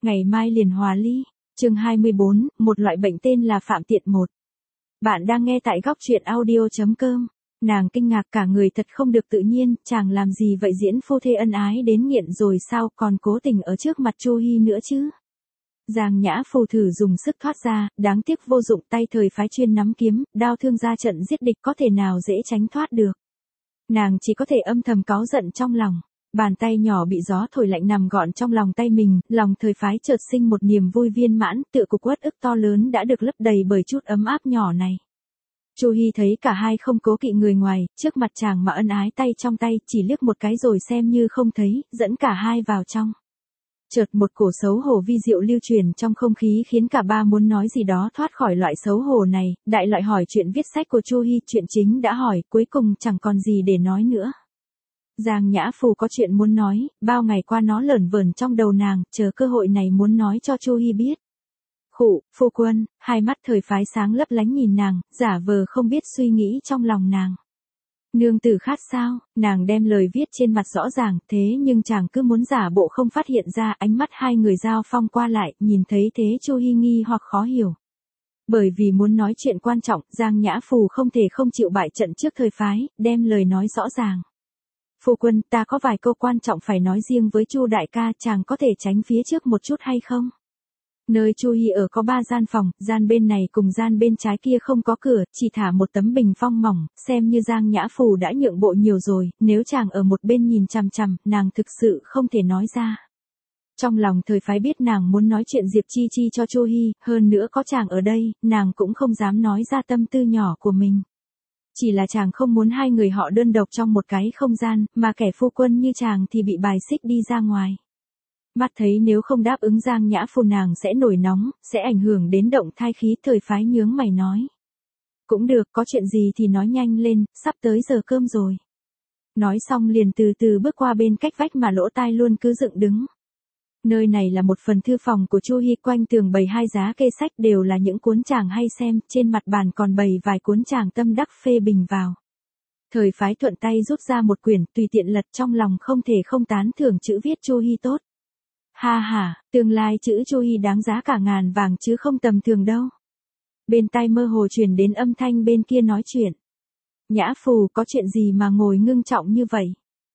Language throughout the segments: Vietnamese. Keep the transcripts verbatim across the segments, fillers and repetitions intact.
Ngày mai liền hòa ly. Chương hai mươi bốn, một loại bệnh tên là phạm tiện một. Bạn đang nghe tại góc truyện audio chấm com. Nàng kinh ngạc cả người thật không được tự nhiên, chàng làm gì vậy, diễn phu thê ân ái đến nghiện rồi sao, còn cố tình ở trước mặt Chu Hi nữa chứ. Giang Nhã Phù thử dùng sức thoát ra, đáng tiếc vô dụng, tay thời phái chuyên nắm kiếm, đao thương ra trận giết địch có thể nào dễ tránh thoát được. Nàng chỉ có thể âm thầm cáu giận trong lòng. Bàn tay nhỏ bị gió thổi lạnh nằm gọn trong lòng tay mình, lòng thời phái chợt sinh một niềm vui viên mãn, tựa cục uất ức to lớn đã được lấp đầy bởi chút ấm áp nhỏ này. Chu Hi thấy cả hai không cố kỵ người ngoài, trước mặt chàng mà ân ái tay trong tay, chỉ liếc một cái rồi xem như không thấy, dẫn cả hai vào trong. Chợt một cổ xấu hổ vi diệu lưu truyền trong không khí khiến cả ba muốn nói gì đó thoát khỏi loại xấu hổ này, đại loại hỏi chuyện viết sách của Chu Hi, chuyện chính đã hỏi, cuối cùng chẳng còn gì để nói nữa. Giang Nhã Phù có chuyện muốn nói, bao ngày qua nó lởn vởn trong đầu nàng, chờ cơ hội này muốn nói cho Chu Hi biết. Khụ, phu quân, hai mắt thời phái sáng lấp lánh nhìn nàng, giả vờ không biết suy nghĩ trong lòng nàng. Nương tử khát sao, nàng đem lời viết trên mặt rõ ràng, thế nhưng chàng cứ muốn giả bộ không phát hiện ra, ánh mắt hai người giao phong qua lại, nhìn thấy thế Chu Hi nghi hoặc khó hiểu. Bởi vì muốn nói chuyện quan trọng, Giang Nhã Phù không thể không chịu bại trận trước thời phái, đem lời nói rõ ràng. Phu quân, ta có vài câu quan trọng phải nói riêng với Chu đại ca, chàng có thể tránh phía trước một chút hay không? Nơi Chu Hi ở có ba gian phòng, gian bên này cùng gian bên trái kia không có cửa, chỉ thả một tấm bình phong mỏng, xem như Giang Nhã Phù đã nhượng bộ nhiều rồi, nếu chàng ở một bên nhìn chằm chằm, nàng thực sự không thể nói ra. Trong lòng thời phái biết nàng muốn nói chuyện Diệp Chi Chi cho Chu Hi, hơn nữa có chàng ở đây, nàng cũng không dám nói ra tâm tư nhỏ của mình. Chỉ là chàng không muốn hai người họ đơn độc trong một cái không gian, mà kẻ phu quân như chàng thì bị bài xích đi ra ngoài. Mắt thấy nếu không đáp ứng Giang Nhã Phù nàng sẽ nổi nóng, sẽ ảnh hưởng đến động thai khí, thời phái nhướng mày nói. Cũng được, có chuyện gì thì nói nhanh lên, sắp tới giờ cơm rồi. Nói xong liền từ từ bước qua bên cách vách mà lỗ tai luôn cứ dựng đứng. Nơi này là một phần thư phòng của Chu Hi, quanh tường bày hai giá kê sách đều là những cuốn chàng hay xem, trên mặt bàn còn bày vài cuốn chàng tâm đắc phê bình vào. Thời phái thuận tay rút ra một quyển, tùy tiện lật, trong lòng không thể không tán thưởng chữ viết Chu Hi tốt. Ha ha, tương lai chữ Chu Hi đáng giá cả ngàn vàng chứ không tầm thường đâu. Bên tai mơ hồ truyền đến âm thanh bên kia nói chuyện. Nhã Phù, có chuyện gì mà ngồi ngưng trọng như vậy?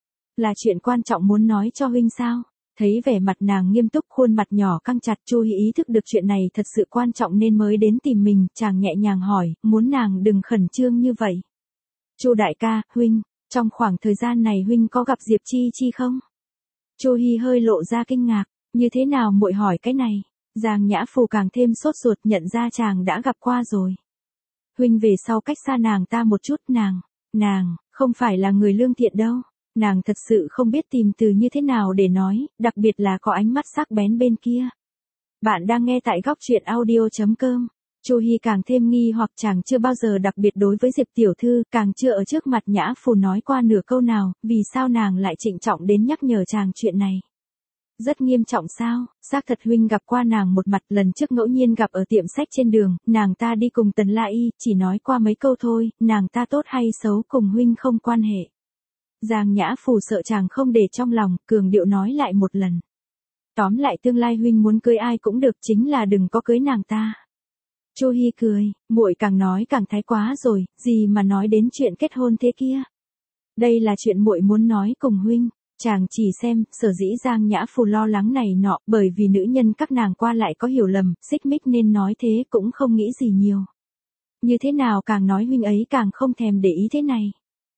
Là chuyện quan trọng muốn nói cho huynh sao? Thấy vẻ mặt nàng nghiêm túc, khuôn mặt nhỏ căng chặt, Chu Hi ý thức được chuyện này thật sự quan trọng nên mới đến tìm mình, chàng nhẹ nhàng hỏi, muốn nàng đừng khẩn trương như vậy. Chu đại ca, huynh, trong khoảng thời gian này huynh có gặp Diệp Chi Chi không? Chu Hi hơi lộ ra kinh ngạc, như thế nào muội hỏi cái này? Giang Nhã Phù càng thêm sốt ruột, nhận ra chàng đã gặp qua rồi. Huynh về sau cách xa nàng ta một chút, nàng, nàng, không phải là người lương thiện đâu. Nàng thật sự không biết tìm từ như thế nào để nói, đặc biệt là có ánh mắt sắc bén bên kia. Bạn đang nghe tại góc truyện audio chấm com. Chu Hi càng thêm nghi hoặc, chàng chưa bao giờ đặc biệt đối với Diệp tiểu thư, càng chưa ở trước mặt Nhã Phù nói qua nửa câu nào, vì sao nàng lại trịnh trọng đến nhắc nhở chàng chuyện này. Rất nghiêm trọng sao? Xác thật huynh gặp qua nàng một mặt, lần trước ngẫu nhiên gặp ở tiệm sách trên đường, nàng ta đi cùng Tần La Y, chỉ nói qua mấy câu thôi, nàng ta tốt hay xấu cùng huynh không quan hệ. Giang Nhã Phù sợ chàng không để trong lòng, cường điệu nói lại một lần. Tóm lại tương lai huynh muốn cưới ai cũng được, chính là đừng có cưới nàng ta. Chu Hi cười, muội càng nói càng thái quá rồi, gì mà nói đến chuyện kết hôn thế kia. Đây là chuyện muội muốn nói cùng huynh. Chàng chỉ xem, sở dĩ Giang Nhã Phù lo lắng này nọ, bởi vì nữ nhân các nàng qua lại có hiểu lầm, xích mích nên nói thế, cũng không nghĩ gì nhiều. Như thế nào càng nói huynh ấy càng không thèm để ý thế này.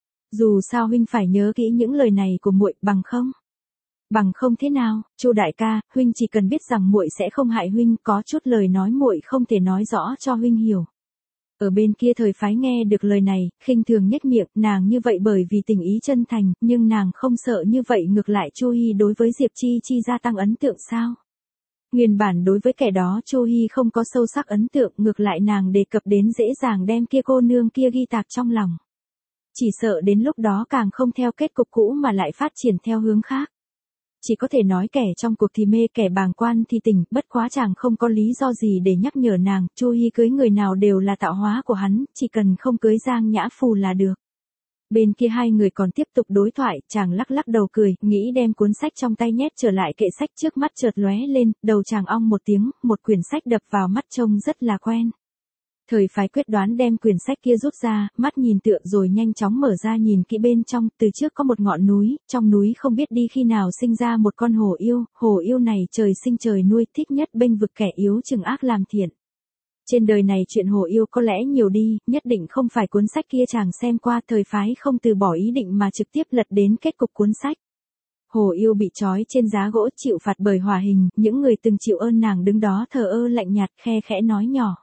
Dù sao huynh phải nhớ kỹ những lời này của muội, bằng không. Bằng không thế nào, Chu đại ca, huynh chỉ cần biết rằng muội sẽ không hại huynh, có chút lời nói muội không thể nói rõ cho huynh hiểu. Ở bên kia thời phái nghe được lời này, khinh thường nhếch miệng, nàng như vậy bởi vì tình ý chân thành, nhưng nàng không sợ như vậy ngược lại Chu Hi đối với Diệp Chi Chi gia tăng ấn tượng sao? Nguyên bản đối với kẻ đó Chu Hi không có sâu sắc ấn tượng, ngược lại nàng đề cập đến dễ dàng đem kia cô nương kia ghi tạc trong lòng. Chỉ sợ đến lúc đó càng không theo kết cục cũ mà lại phát triển theo hướng khác. Chỉ có thể nói kẻ trong cuộc thì mê, kẻ bàng quan thì tỉnh, bất quá chàng không có lý do gì để nhắc nhở nàng, Chu Hi cưới người nào đều là tạo hóa của hắn, chỉ cần không cưới Giang Nhã Phù là được. Bên kia hai người còn tiếp tục đối thoại, chàng lắc lắc đầu cười, nghĩ đem cuốn sách trong tay nhét trở lại kệ sách, trước mắt chợt lóe lên, đầu chàng ong một tiếng, một quyển sách đập vào mắt trông rất là quen. Thời phái quyết đoán đem quyển sách kia rút ra, mắt nhìn tựa rồi nhanh chóng mở ra nhìn kỹ bên trong, từ trước có một ngọn núi, trong núi không biết đi khi nào sinh ra một con hổ yêu, hổ yêu này trời sinh trời nuôi, thích nhất bênh vực kẻ yếu trừng ác làm thiện. Trên đời này chuyện hổ yêu có lẽ nhiều đi, nhất định không phải cuốn sách kia chàng xem qua, thời phái không từ bỏ ý định mà trực tiếp lật đến kết cục cuốn sách. Hổ yêu bị trói trên giá gỗ chịu phạt bởi hỏa hình, những người từng chịu ơn nàng đứng đó thờ ơ lạnh nhạt, khe khẽ nói nhỏ.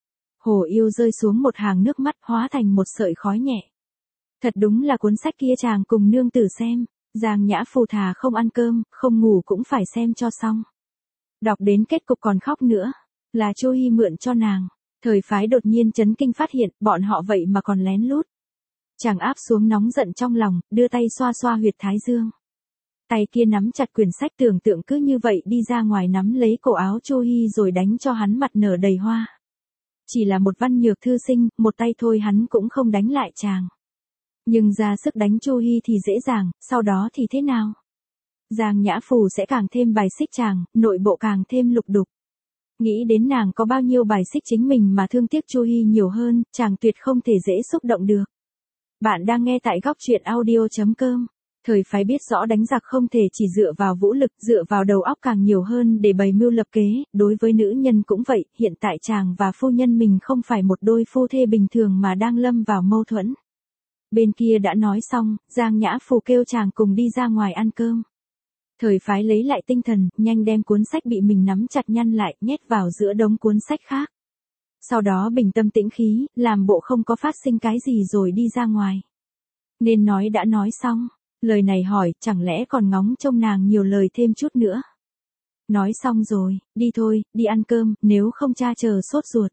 Hổ yêu rơi xuống một hàng nước mắt hóa thành một sợi khói nhẹ. Thật đúng là cuốn sách kia chàng cùng nương tử xem, Giang Nhã phù thà không ăn cơm, không ngủ cũng phải xem cho xong. Đọc đến kết cục còn khóc nữa, là Chu Hi mượn cho nàng. Thời phái đột nhiên chấn kinh phát hiện, bọn họ vậy mà còn lén lút. Chàng áp xuống nóng giận trong lòng, đưa tay xoa xoa huyệt thái dương. Tay kia nắm chặt quyển sách, tưởng tượng cứ như vậy đi ra ngoài nắm lấy cổ áo Chu Hi rồi đánh cho hắn mặt nở đầy hoa. Chỉ là một văn nhược thư sinh, một tay thôi hắn cũng không đánh lại chàng. Nhưng ra sức đánh Chu Hi thì dễ dàng, sau đó thì thế nào? Giang Nhã Phù sẽ càng thêm bài xích chàng, nội bộ càng thêm lục đục. Nghĩ đến nàng có bao nhiêu bài xích chính mình mà thương tiếc Chu Hi nhiều hơn, chàng tuyệt không thể dễ xúc động được. Bạn đang nghe tại góc truyện audio chấm com. Thời phái biết rõ đánh giặc không thể chỉ dựa vào vũ lực, dựa vào đầu óc càng nhiều hơn để bày mưu lập kế, đối với nữ nhân cũng vậy, hiện tại chàng và phu nhân mình không phải một đôi phu thê bình thường mà đang lâm vào mâu thuẫn. Bên kia đã nói xong, Giang Nhã Phù kêu chàng cùng đi ra ngoài ăn cơm. Thời phái lấy lại tinh thần, nhanh đem cuốn sách bị mình nắm chặt nhăn lại, nhét vào giữa đống cuốn sách khác. Sau đó bình tâm tĩnh khí, làm bộ không có phát sinh cái gì rồi đi ra ngoài. Nên nói đã nói xong. Lời này hỏi, chẳng lẽ còn ngóng trông nàng nhiều lời thêm chút nữa. Nói xong rồi, đi thôi, đi ăn cơm, nếu không cha chờ sốt ruột.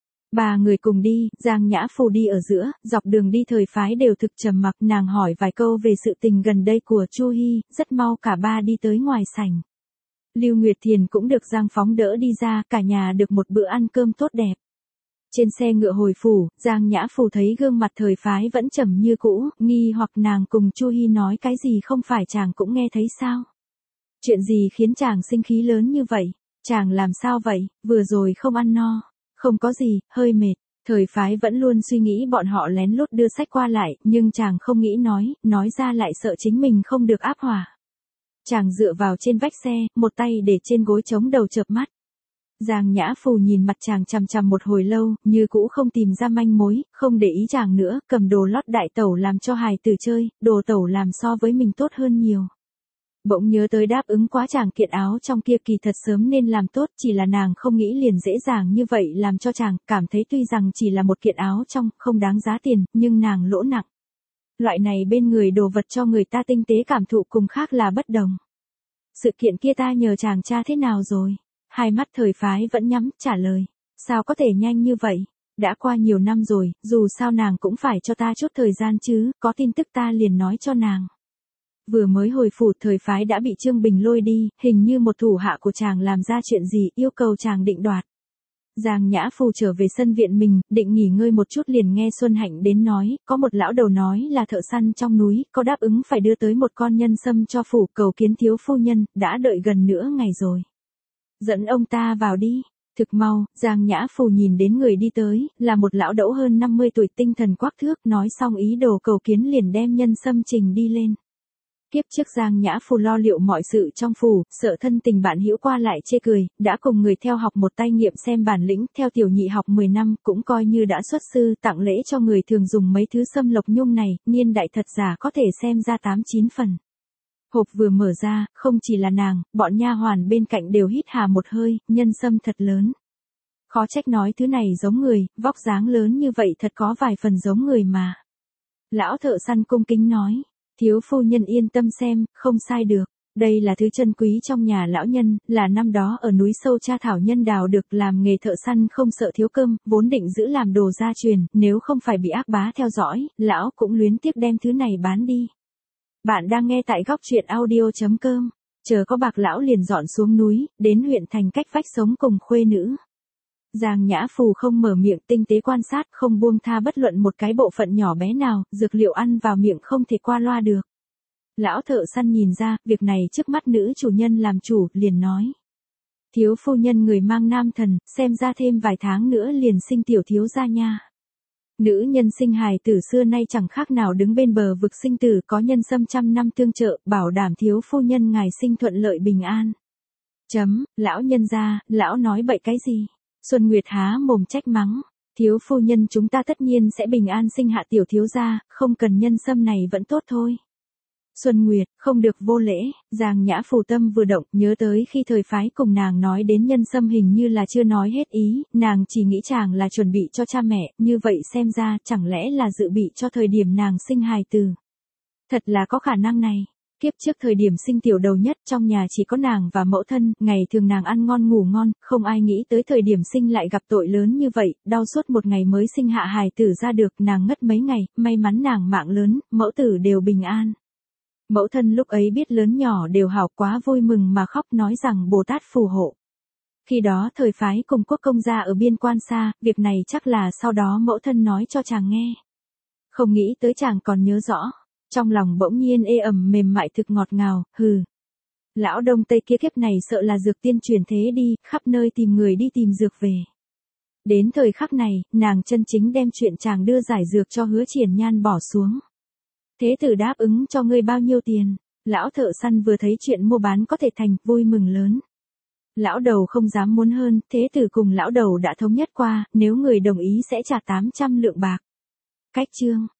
Ba người cùng đi, Giang Nhã Phù đi ở giữa, dọc đường đi thời phái đều thực trầm mặc, nàng hỏi vài câu về sự tình gần đây của Chu Hi, rất mau cả ba đi tới ngoài sảnh. Lưu Nguyệt Thiền cũng được Giang Phóng đỡ đi ra, cả nhà được một bữa ăn cơm tốt đẹp. Trên xe ngựa hồi phủ, Giang Nhã Phù thấy gương mặt thời phái vẫn trầm như cũ, nghi hoặc nàng cùng Chu Hi nói cái gì không phải chàng cũng nghe thấy sao? Chuyện gì khiến chàng sinh khí lớn như vậy? Chàng làm sao vậy? Vừa rồi không ăn no. Không có gì, hơi mệt. Thời phái vẫn luôn suy nghĩ bọn họ lén lút đưa sách qua lại, nhưng chàng không nghĩ nói, nói ra lại sợ chính mình không được áp hỏa. Chàng dựa vào trên vách xe, một tay để trên gối chống đầu chợp mắt. Giang Nhã Phù nhìn mặt chàng chằm chằm một hồi lâu, như cũ không tìm ra manh mối, không để ý chàng nữa, cầm đồ lót đại tẩu làm cho hài tử chơi, đồ tẩu làm so với mình tốt hơn nhiều. Bỗng nhớ tới đáp ứng quá chàng kiện áo trong kia kỳ thật sớm nên làm tốt, chỉ là nàng không nghĩ liền dễ dàng như vậy làm cho chàng, cảm thấy tuy rằng chỉ là một kiện áo trong, không đáng giá tiền, nhưng nàng lỗ nặng. Loại này bên người đồ vật cho người ta tinh tế cảm thụ cùng khác là bất đồng. Sự kiện kia ta nhờ chàng tra thế nào rồi? Hai mắt thời phái vẫn nhắm, trả lời. Sao có thể nhanh như vậy? Đã qua nhiều năm rồi, dù sao nàng cũng phải cho ta chút thời gian chứ, có tin tức ta liền nói cho nàng. Vừa mới hồi phủ thời phái đã bị Trương Bình lôi đi, hình như một thủ hạ của chàng làm ra chuyện gì, yêu cầu chàng định đoạt. Giang Nhã Phù trở về sân viện mình, định nghỉ ngơi một chút liền nghe Xuân Hạnh đến nói, có một lão đầu nói là thợ săn trong núi, có đáp ứng phải đưa tới một con nhân sâm cho phủ, cầu kiến thiếu phu nhân, đã đợi gần nửa ngày rồi. Dẫn ông ta vào đi. Thực mau, Giang Nhã Phù nhìn đến người đi tới, là một lão đẫu hơn năm mươi tuổi tinh thần quắc thước, nói xong ý đồ cầu kiến liền đem nhân sâm trình đi lên. Kiếp trước Giang Nhã Phù lo liệu mọi sự trong phủ, sợ thân tình bạn hữu qua lại chê cười, đã cùng người theo học một tay nghiệm xem bản lĩnh, theo tiểu nhị học mười năm, cũng coi như đã xuất sư, tặng lễ cho người thường dùng mấy thứ sâm lộc nhung này, niên đại thật giả có thể xem ra tám chín phần. Hộp vừa mở ra, không chỉ là nàng, bọn nha hoàn bên cạnh đều hít hà một hơi, nhân sâm thật lớn. Khó trách nói thứ này giống người, vóc dáng lớn như vậy thật có vài phần giống người mà. Lão thợ săn cung kính nói, thiếu phu nhân yên tâm xem, không sai được. Đây là thứ chân quý trong nhà lão nhân, là năm đó ở núi sâu cha thảo nhân đào được, làm nghề thợ săn không sợ thiếu cơm, vốn định giữ làm đồ gia truyền, nếu không phải bị ác bá theo dõi, lão cũng luyến tiếc đem thứ này bán đi. Bạn đang nghe tại góc truyện audio chấm com. Chờ có bạc lão liền dọn xuống núi, đến huyện thành cách vách sống cùng khuê nữ. Giang Nhã Phù không mở miệng, tinh tế quan sát, không buông tha bất luận một cái bộ phận nhỏ bé nào, dược liệu ăn vào miệng không thể qua loa được. Lão thợ săn nhìn ra, việc này trước mắt nữ chủ nhân làm chủ, liền nói. Thiếu phu nhân người mang nam thần, xem ra thêm vài tháng nữa liền sinh tiểu thiếu gia nha. Nữ nhân sinh hài tử xưa nay chẳng khác nào đứng bên bờ vực sinh tử, có nhân sâm trăm năm tương trợ, bảo đảm thiếu phu nhân ngài sinh thuận lợi bình an. Chấm, lão nhân gia, lão nói bậy cái gì? Xuân Nguyệt há mồm trách mắng. Thiếu phu nhân chúng ta tất nhiên sẽ bình an sinh hạ tiểu thiếu gia, không cần nhân sâm này vẫn tốt thôi. Xuân Nguyệt, không được vô lễ. Giang Nhã Phù tâm vừa động, nhớ tới khi thời phái cùng nàng nói đến nhân sâm hình như là chưa nói hết ý, nàng chỉ nghĩ chàng là chuẩn bị cho cha mẹ, như vậy xem ra chẳng lẽ là dự bị cho thời điểm nàng sinh hài tử. Thật là có khả năng này. Kiếp trước thời điểm sinh tiểu đầu nhất trong nhà chỉ có nàng và mẫu thân, ngày thường nàng ăn ngon ngủ ngon, không ai nghĩ tới thời điểm sinh lại gặp tội lớn như vậy, đau suốt một ngày mới sinh hạ hài tử ra được, nàng ngất mấy ngày, may mắn nàng mạng lớn, mẫu tử đều bình an. Mẫu thân lúc ấy biết lớn nhỏ đều hảo, quá vui mừng mà khóc, nói rằng Bồ Tát phù hộ. Khi đó thời phái cùng quốc công gia ở biên quan xa, việc này chắc là sau đó mẫu thân nói cho chàng nghe. Không nghĩ tới chàng còn nhớ rõ. Trong lòng bỗng nhiên ê ẩm mềm mại thực ngọt ngào, hừ. Lão Đông Tây kia kiếp này sợ là dược tiên truyền thế đi, khắp nơi tìm người đi tìm dược về. Đến thời khắc này, nàng chân chính đem chuyện chàng đưa giải dược cho Hứa Triển Nhan bỏ xuống. Thế tử đáp ứng cho ngươi bao nhiêu tiền? Lão thợ săn vừa thấy chuyện mua bán có thể thành, vui mừng lớn. Lão đầu không dám muốn hơn, thế tử cùng lão đầu đã thống nhất qua, nếu người đồng ý sẽ trả tám trăm lượng bạc. Cách chương